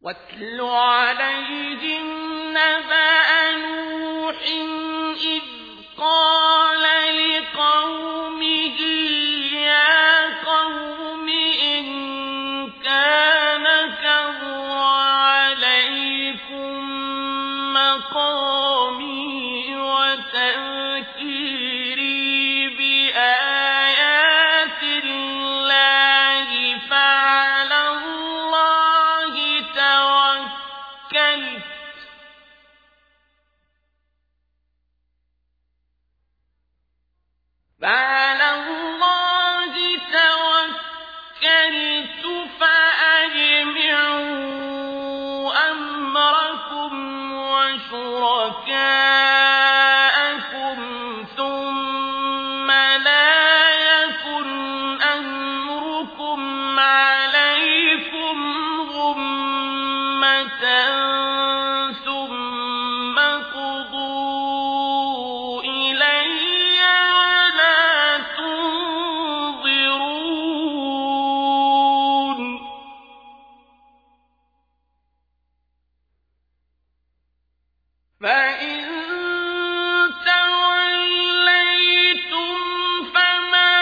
واتل عليهم نبأ نوح إذ قال لقومه يا قوم إن كان كبر عليكم مقامي وتذكيري بآيات الله فعلى الله توكلت فأجمعوا أمركم وشركاءكم ثم لا يكن أمركم عليكم غمة ثم قضوا إلي ولا تنظرون فإن توليتم فما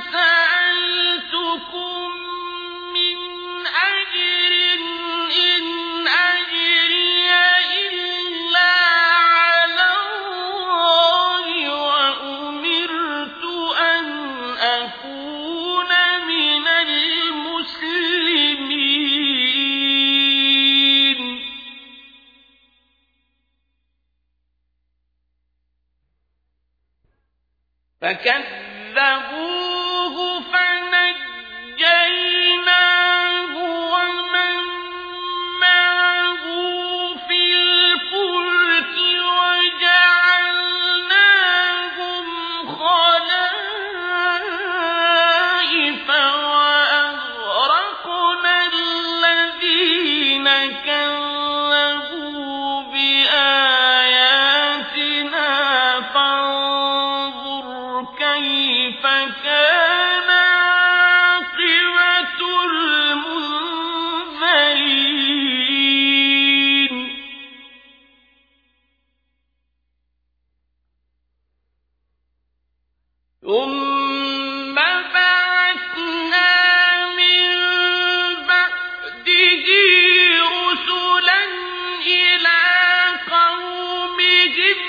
سألتكم من أجر إن أجري إلا على الله وأمرت أن أكون من المسلمين فكذبوه فنجيناه ومن معه في الفلك وجعلناهم خلائف وأغرقنا الذين كذبوا بآياتنا فانظر كيف كان عاقبة المنذرين ثم بعثنا من بعده رسلا إلى قومهم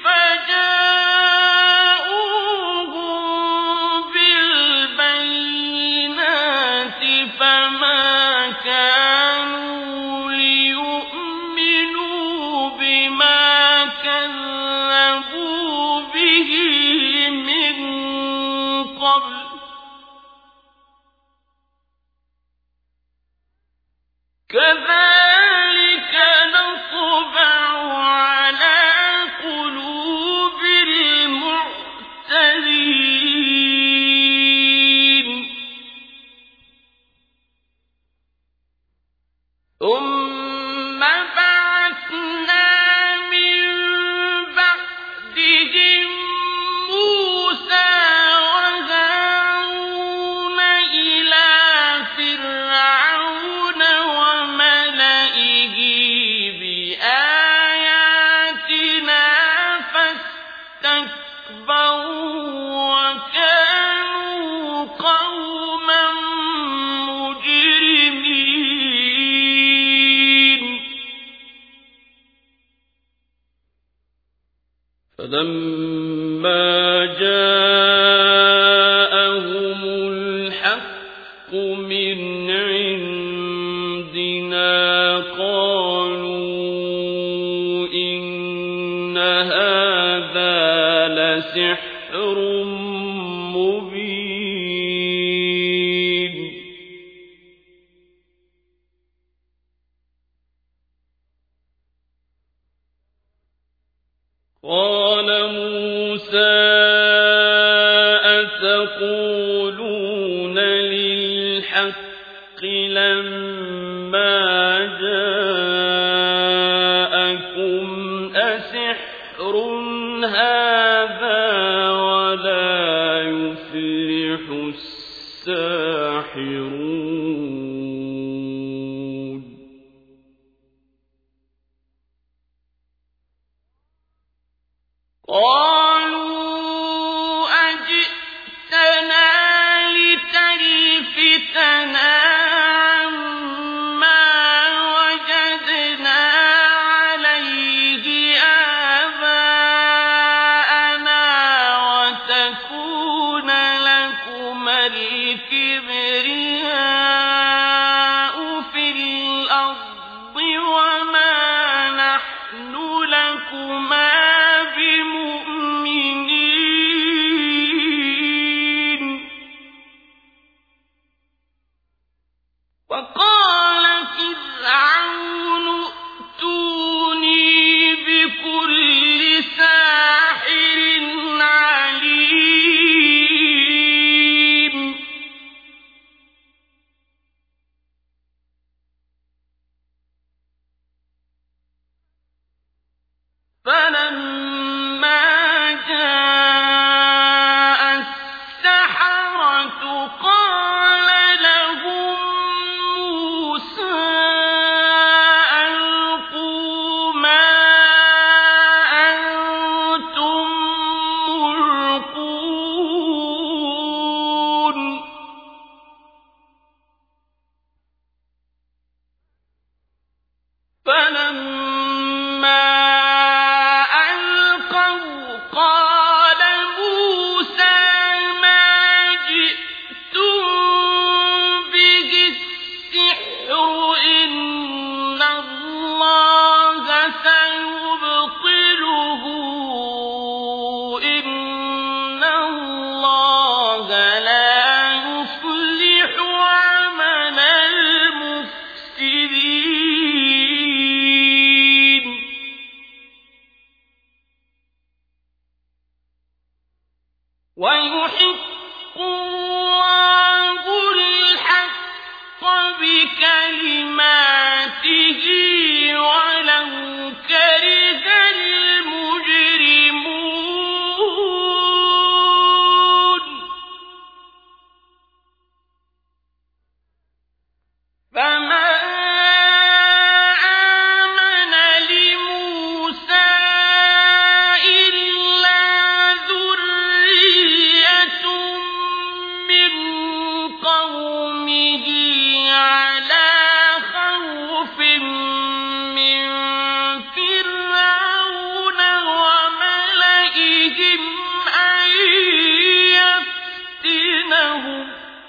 فجاءوهم بالبينات فما كانوا ليؤمنوا بما كذبوا به من قبل كذلك نطبع على قلوب المعتدين ثم بعثنا من بعدهم موسى وهارون إلى فرعون وملئه بآياتنا فاستكبروا وكانوا قوما مجرمين فلما جاءهم الحق من عندنا قالوا إن هذا لسحر مبين قال موسى أتقولون للحق لما جاءكم أسحر هذا ولا يفلح الساحرون الْكِبْرِيَاءُ فِي الْأَرْضِ وَمَا نَحْنُ لَكُمَا بِمُؤْمِنِينَ وَقَالَ فِرْعَوْنُ ائْتُونِي بِكُلِّ سَاحِرٍ عَلِيمٍ فَلَمَّا جَاءَ السَّحَرَةُ قَالَ لَهُم مُوسَىٰ أَلْقُوا مَا أَنتُم مُّلْقُونَ فَلَمَّا أَلْقَوْا قَالَ مُوسَىٰ مَا جِئْتُم بِهِ السِّحْرُ إِنَّ اللَّهَ سَيُبْطِلُهُ إِنَّ اللَّهَ لَا يُصْلِحُ عَمَلَ الْمُفْسِدِينَ وَيُحِقُّ اللَّهُ الْحَقَّ بِكَلِمَاتِهِ وَلَوْ كَرِهَ الْمُجْرِمُونَ فَمَا آمَنَ لِمُوسَىٰ إِلَّا ذُرِّيَّةٌ مِّن قَوْمِهِ عَلَىٰ خَوْفٍ مِّن فِرْعَوْنَ وَمَلَئِهِمْ أَن يَفْتِنَهُمْ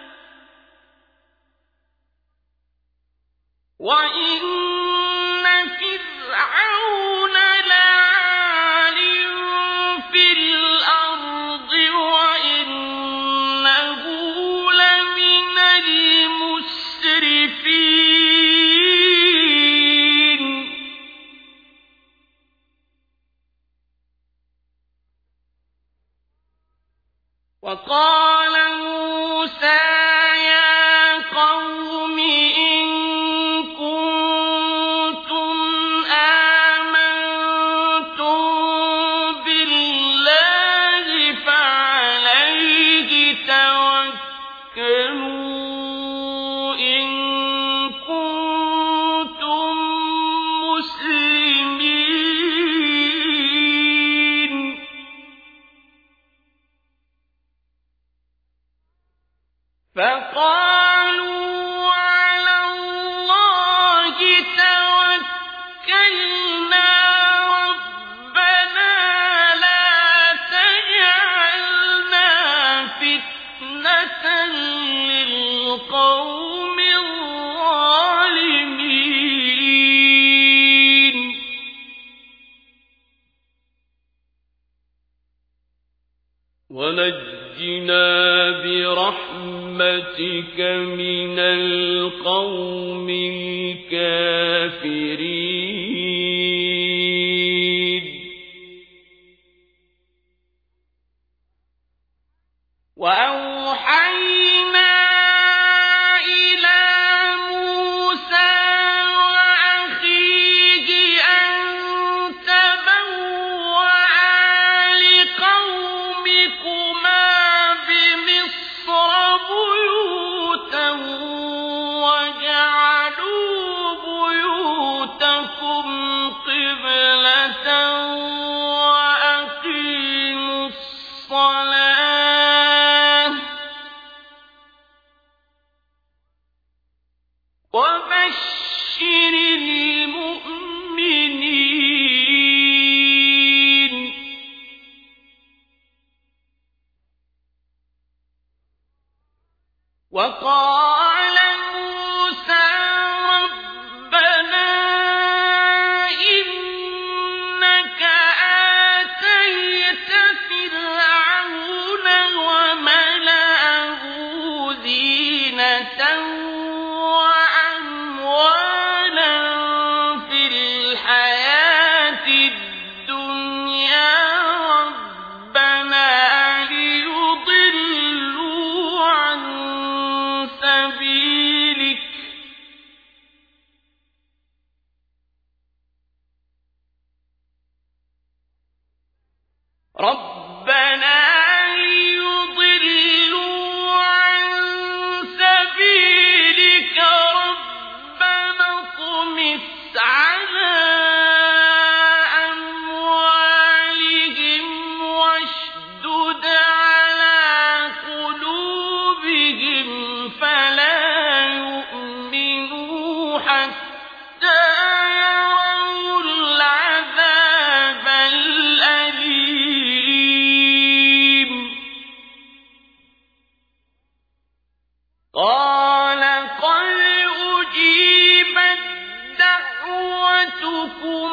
وَإِنَّ فِرْعَوْنَ لَعَالٍ فِي الْأَرْضِ وَإِنَّهُ لَمِنَ الْمُسْرِفِينَ وَقَالَ مُوسَىٰ يَا قَوْمِ إِن كُنتُمْ آمَنتُم بِاللَّهِ فَعَلَيْهِ تَوَكَّلُوا إِن كُنتُم مُّسْلِمِينَ فَقَالُوا عَلَى اللَّهِ تَوَكَّلْنَا رَبَّنَا لَا تَجْعَلْنَا فِتْنَةً لِّلْقَوْمِ الظَّالِمِينَ وَنَجِّنَا بِرَحْمَتِكَ مِنَ الْقَوْمِ الْكَافِرِينَ وَأَوْحَيْنَا إِلَىٰ مُوسَىٰ وَأَخِيهِ أَن تَبَوَّعَا لِقَوْمِكُمَا بِمِصْرَ بُيُوتًا وَاجْعَلُوا بُيُوتَكُمْ وقال موسى ربنا إنك آتيت فرعون وملأه زينة وأموالا في الحياة الدنيا ربنا ليضلوا عن سبيلك ربنا اطمس على أموالهم واشدد على قلوبهم فلا يؤمنوا حتى يروا العذاب الأليم قال قد أجيبت دعوتكما